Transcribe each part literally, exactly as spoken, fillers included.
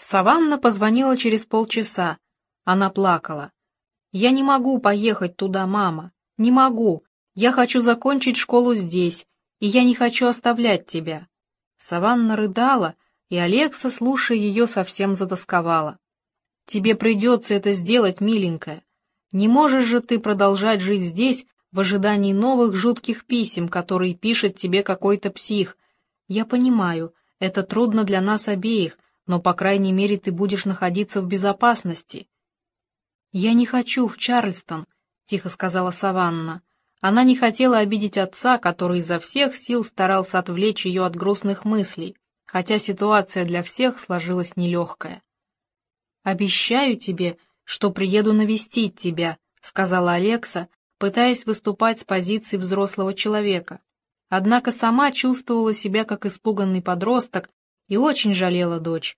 Саванна позвонила через полчаса. Она плакала. «Я не могу поехать туда, мама. Не могу. Я хочу закончить школу здесь, и я не хочу оставлять тебя». Саванна рыдала, и Алекса, слушая ее, совсем затосковала. «Тебе придется это сделать, миленькая. Не можешь же ты продолжать жить здесь в ожидании новых жутких писем, которые пишет тебе какой-то псих. Я понимаю, это трудно для нас обеих, но, по крайней мере, ты будешь находиться в безопасности». «Я не хочу в Чарльстон», — тихо сказала Саванна. Она не хотела обидеть отца, который изо всех сил старался отвлечь ее от грустных мыслей, хотя ситуация для всех сложилась нелегкая. «Обещаю тебе, что приеду навестить тебя», — сказала Алекса, пытаясь выступать с позиции взрослого человека. Однако сама чувствовала себя как испуганный подросток и очень жалела дочь.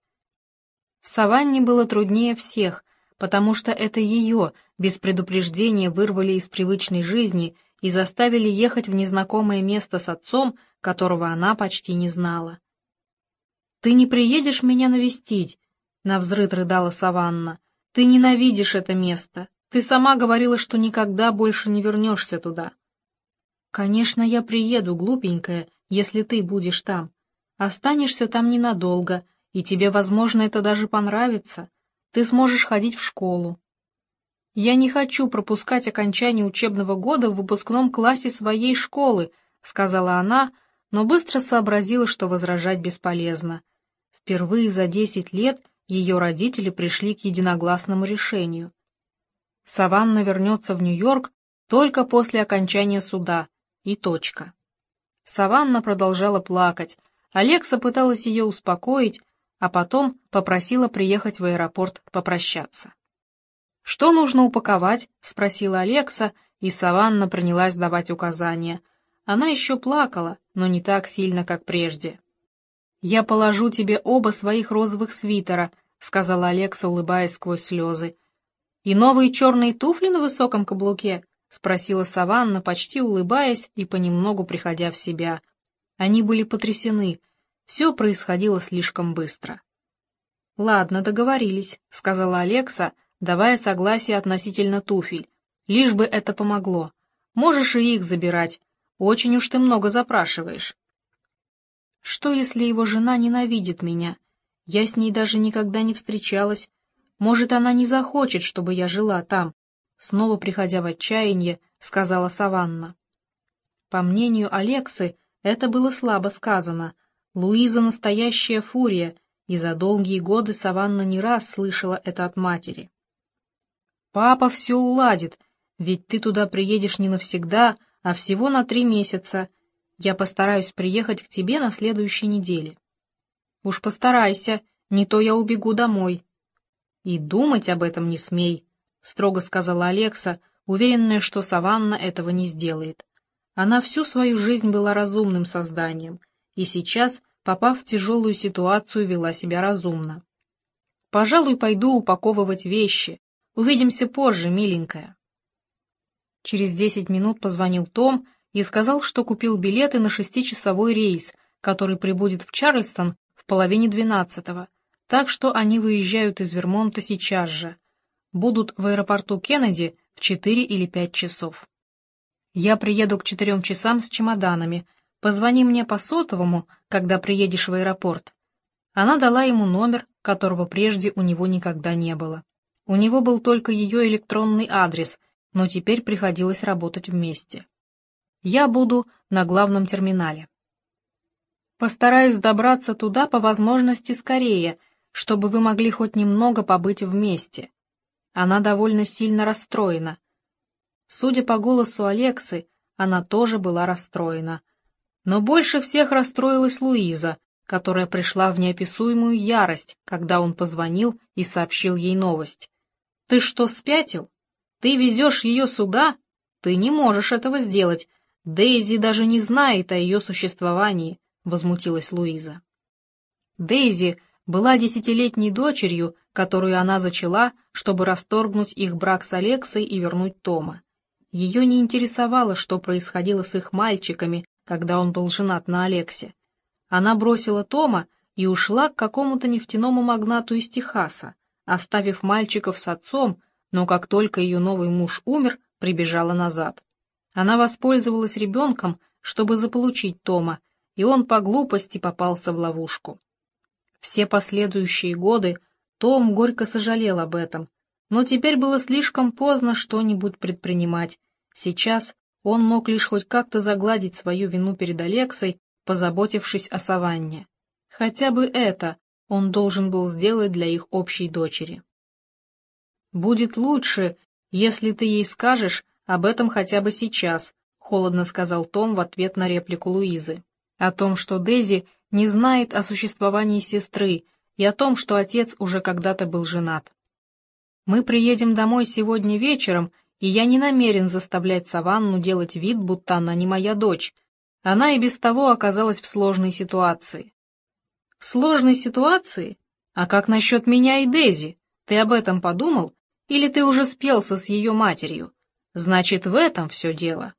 Саванне было труднее всех, потому что это ее без предупреждения вырвали из привычной жизни и заставили ехать в незнакомое место с отцом, которого она почти не знала. «Ты не приедешь меня навестить?» — навзрыд рыдала Саванна. «Ты ненавидишь это место. Ты сама говорила, что никогда больше не вернешься туда». «Конечно, я приеду, глупенькая, если ты будешь там. Останешься там ненадолго, и тебе, возможно, это даже понравится. Ты сможешь ходить в школу». «Я не хочу пропускать окончание учебного года в выпускном классе своей школы», — сказала она, но быстро сообразила, что возражать бесполезно. Впервые за десять лет ее родители пришли к единогласному решению. Саванна вернется в Нью-Йорк только после окончания суда, и точка. Саванна продолжала плакать. Алекса пыталась ее успокоить, а потом попросила приехать в аэропорт попрощаться. «Что нужно упаковать?» — спросила Алекса, и Саванна принялась давать указания. Она еще плакала, но не так сильно, как прежде. «Я положу тебе оба своих розовых свитера», — сказала Алекса, улыбаясь сквозь слезы. «И новые черные туфли на высоком каблуке?» — спросила Саванна, почти улыбаясь и понемногу приходя в себя. Они были потрясены. Все происходило слишком быстро. «Ладно, договорились», — сказала Алекса, давая согласие относительно туфель. «Лишь бы это помогло. Можешь и их забирать. Очень уж ты много запрашиваешь». «Что, если его жена ненавидит меня? Я с ней даже никогда не встречалась. Может, она не захочет, чтобы я жила там?» Снова приходя в отчаяние, сказала Саванна. По мнению Алексы, это было слабо сказано. Луиза настоящая фурия, и за долгие годы Саванна не раз слышала это от матери. «Папа все уладит, ведь ты туда приедешь не навсегда, а всего на три месяца. Я постараюсь приехать к тебе на следующей неделе». «Уж постарайся, не то я убегу домой». «И думать об этом не смей», — строго сказала Алекса, уверенная, что Саванна этого не сделает. Она всю свою жизнь была разумным созданием, и сейчас, попав в тяжелую ситуацию, вела себя разумно. «Пожалуй, пойду упаковывать вещи. Увидимся позже, миленькая». Через десять минут позвонил Том и сказал, что купил билеты на шестичасовой рейс, который прибудет в Чарльстон в половине двенадцатого, так что они выезжают из Вермонта сейчас же. Будут в аэропорту Кеннеди в четыре или пять часов. «Я приеду к четырем часам с чемоданами. Позвони мне по сотовому, когда приедешь в аэропорт». Она дала ему номер, которого прежде у него никогда не было. У него был только ее электронный адрес, но теперь приходилось работать вместе. «Я буду на главном терминале. Постараюсь добраться туда по возможности скорее, чтобы вы могли хоть немного побыть вместе». Она довольно сильно расстроена. Судя по голосу Алексы, она тоже была расстроена. Но больше всех расстроилась Луиза, которая пришла в неописуемую ярость, когда он позвонил и сообщил ей новость. «Ты что, спятил? Ты везешь ее сюда? Ты не можешь этого сделать. Дейзи даже не знает о ее существовании», — возмутилась Луиза. Дейзи была десятилетней дочерью, которую она зачала, чтобы расторгнуть их брак с Алексой и вернуть Тома. Ее не интересовало, что происходило с их мальчиками, когда он был женат на Алексе. Она бросила Тома и ушла к какому-то нефтяному магнату из Техаса, оставив мальчиков с отцом, но как только ее новый муж умер, прибежала назад. Она воспользовалась ребенком, чтобы заполучить Тома, и он по глупости попался в ловушку. Все последующие годы Том горько сожалел об этом, но теперь было слишком поздно что-нибудь предпринимать. Сейчас он мог лишь хоть как-то загладить свою вину перед Алексой, позаботившись о Саванне. Хотя бы это он должен был сделать для их общей дочери. «Будет лучше, если ты ей скажешь об этом хотя бы сейчас», — холодно сказал Том в ответ на реплику Луизы. О том, что Дейзи не знает о существовании сестры, и о том, что отец уже когда-то был женат. «Мы приедем домой сегодня вечером, и я не намерен заставлять Саванну делать вид, будто она не моя дочь. Она и без того оказалась в сложной ситуации». «В сложной ситуации? А как насчет меня и Дейзи? Ты об этом подумал? Или ты уже спелся с ее матерью? Значит, в этом все дело».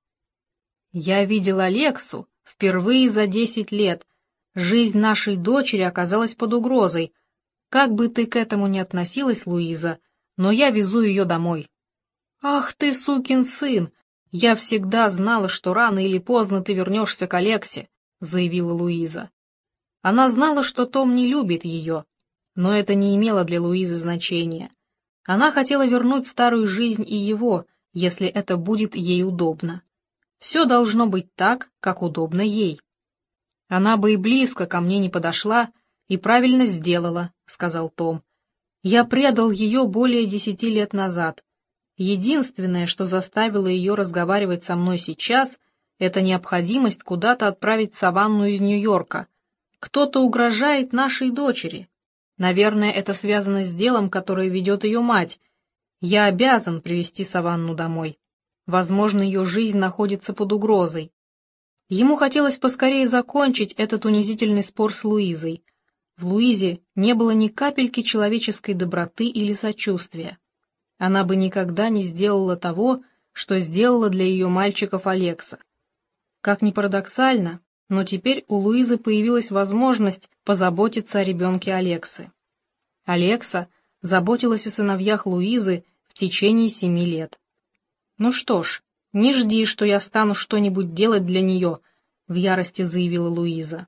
«Я видел Алексу впервые за десять лет. Жизнь нашей дочери оказалась под угрозой. Как бы ты к этому ни относилась, Луиза, но я везу ее домой». «Ах ты, сукин сын! Я всегда знала, что рано или поздно ты вернешься к Алексе», — заявила Луиза. Она знала, что Том не любит ее, но это не имело для Луизы значения. Она хотела вернуть старую жизнь и его, если это будет ей удобно. Все должно быть так, как удобно ей. «Она бы и близко ко мне не подошла, и правильно сделала», — сказал Том. «Я предал ее более десяти лет назад. Единственное, что заставило ее разговаривать со мной сейчас, это необходимость куда-то отправить Саванну из Нью-Йорка. Кто-то угрожает нашей дочери. Наверное, это связано с делом, которое ведет ее мать. Я обязан привезти Саванну домой. Возможно, ее жизнь находится под угрозой». Ему хотелось поскорее закончить этот унизительный спор с Луизой. В Луизе не было ни капельки человеческой доброты или сочувствия. Она бы никогда не сделала того, что сделала для ее мальчиков Алекса. Как ни парадоксально, но теперь у Луизы появилась возможность позаботиться о ребенке Алексы. Алекса заботилась о сыновьях Луизы в течение семи лет. «Ну что ж, не жди, что я стану что-нибудь делать для нее», — в ярости заявила Луиза.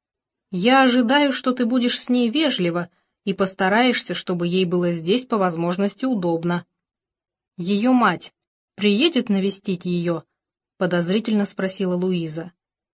«Я ожидаю, что ты будешь с ней вежлива и постараешься, чтобы ей было здесь по возможности удобно». «Ее мать приедет навестить ее?» — подозрительно спросила Луиза.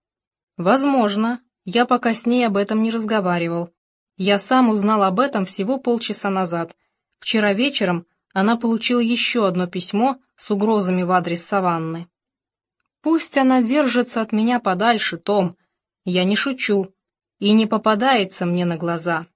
«Возможно. Я пока с ней об этом не разговаривал. Я сам узнал об этом всего полчаса назад. Вчера вечером она получила еще одно письмо с угрозами в адрес Саванны. Пусть она держится от меня подальше, Том. Я не шучу. И не попадается мне на глаза».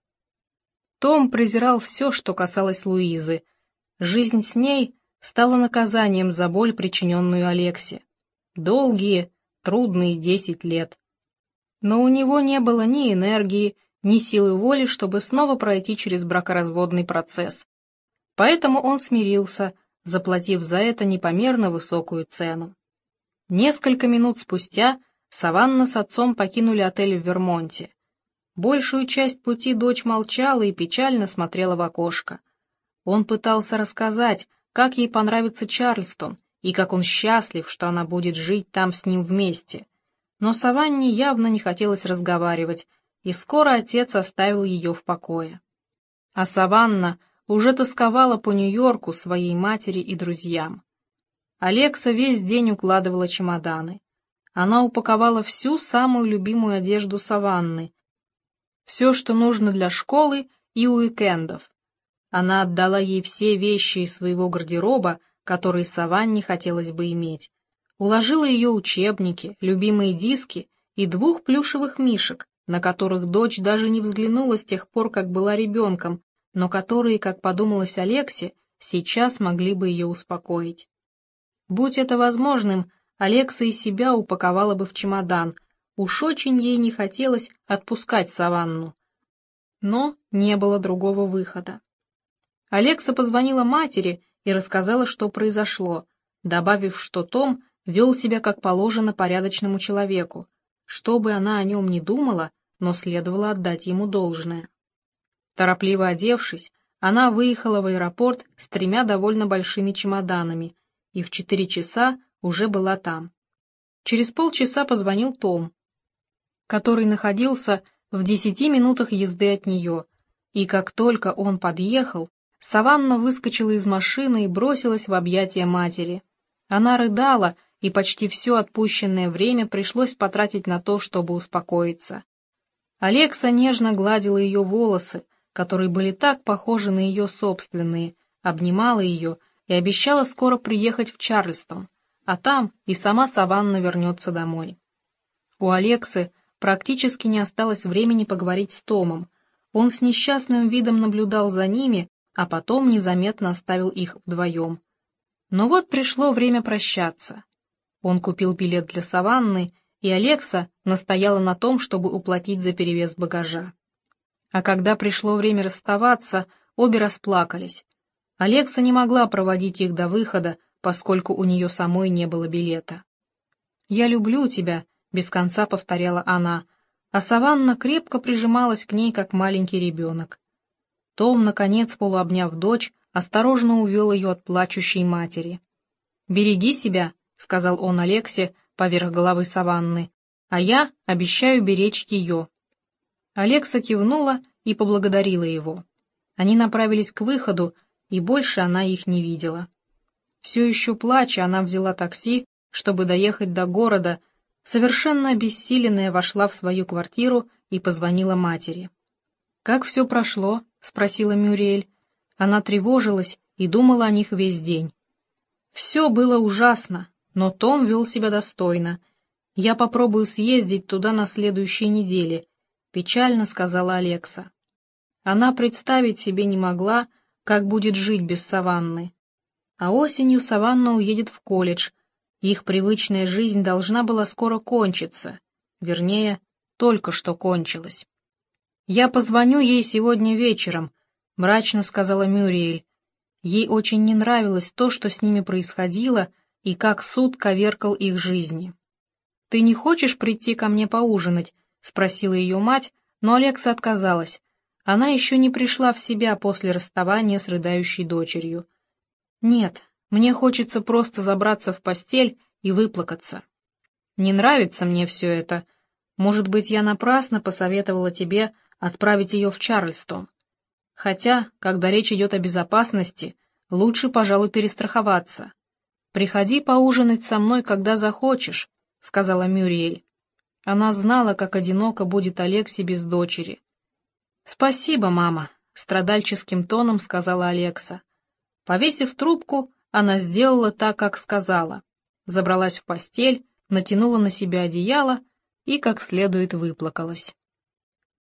Том презирал все, что касалось Луизы. Жизнь с ней стала наказанием за боль, причиненную Алексе. Долгие, трудные десять лет. Но у него не было ни энергии, ни силы воли, чтобы снова пройти через бракоразводный процесс. Поэтому он смирился, заплатив за это непомерно высокую цену. Несколько минут спустя Саванна с отцом покинули отель в Вермонте. Большую часть пути дочь молчала и печально смотрела в окошко. Он пытался рассказать, как ей понравится Чарльстон, и как он счастлив, что она будет жить там с ним вместе. Но Саванне явно не хотелось разговаривать, и скоро отец оставил ее в покое. А Саванна уже тосковала по Нью-Йорку, своей матери и друзьям. Алекса весь день укладывала чемоданы. Она упаковала всю самую любимую одежду Саванны, все, что нужно для школы и уикендов. Она отдала ей все вещи из своего гардероба, которые Саванне хотелось бы иметь. Уложила ее учебники, любимые диски и двух плюшевых мишек, на которых дочь даже не взглянула с тех пор, как была ребенком, но которые, как подумалось Алексе, сейчас могли бы ее успокоить. Будь это возможным, Алекса и себя упаковала бы в чемодан. Уж очень ей не хотелось отпускать Саванну. Но не было другого выхода. Алекса позвонила матери и рассказала, что произошло, добавив, что Том вел себя как положено порядочному человеку. Что бы она о нем ни думала, но следовало отдать ему должное. Торопливо одевшись, она выехала в аэропорт с тремя довольно большими чемоданами и в четыре часа уже была там. Через полчаса позвонил Том, который находился в десяти минутах езды от нее, и как только он подъехал, Саванна выскочила из машины и бросилась в объятия матери. Она рыдала, и почти все отпущенное время пришлось потратить на то, чтобы успокоиться. Алекса нежно гладила ее волосы, которые были так похожи на ее собственные, обнимала ее и обещала скоро приехать в Чарльстон, а там и сама Саванна вернется домой. У Алексы практически не осталось времени поговорить с Томом. Он с несчастным видом наблюдал за ними, а потом незаметно оставил их вдвоем. Но вот пришло время прощаться. Он купил билет для Саванны, и Алекса настояла на том, чтобы уплатить за перевес багажа. А когда пришло время расставаться, обе расплакались. Алекса не могла проводить их до выхода, поскольку у нее самой не было билета. «Я люблю тебя», — без конца повторяла она, а Саванна крепко прижималась к ней, как маленький ребенок. Том, наконец, полуобняв дочь, осторожно увел ее от плачущей матери. «Береги себя», — сказал он Алексе поверх головы Саванны, «а я обещаю беречь ее». Алекса кивнула и поблагодарила его. Они направились к выходу, и больше она их не видела. Все еще плача, она взяла такси, чтобы доехать до города, совершенно обессиленная вошла в свою квартиру и позвонила матери. «Как все прошло?» — спросила Мюриэль. Она тревожилась и думала о них весь день. «Все было ужасно, но Том вел себя достойно. Я попробую съездить туда на следующей неделе», — печально сказала Алекса. Она представить себе не могла, как будет жить без Саванны. А осенью Саванна уедет в колледж. Их привычная жизнь должна была скоро кончиться. Вернее, только что кончилась. «Я позвоню ей сегодня вечером», — мрачно сказала Мюриэль. Ей очень не нравилось то, что с ними происходило, и как суд коверкал их жизни. «Ты не хочешь прийти ко мне поужинать?» — спросила ее мать, но Алекса отказалась. Она еще не пришла в себя после расставания с рыдающей дочерью. «Нет, мне хочется просто забраться в постель и выплакаться. Не нравится мне все это. Может быть, я напрасно посоветовала тебе отправить ее в Чарльстон. Хотя, когда речь идет о безопасности, лучше, пожалуй, перестраховаться. Приходи поужинать со мной, когда захочешь», — сказала Мюриэль. Она знала, как одиноко будет Алексе без дочери. «Спасибо, мама», — страдальческим тоном сказала Алекса. Повесив трубку, она сделала так, как сказала. Забралась в постель, натянула на себя одеяло и как следует выплакалась.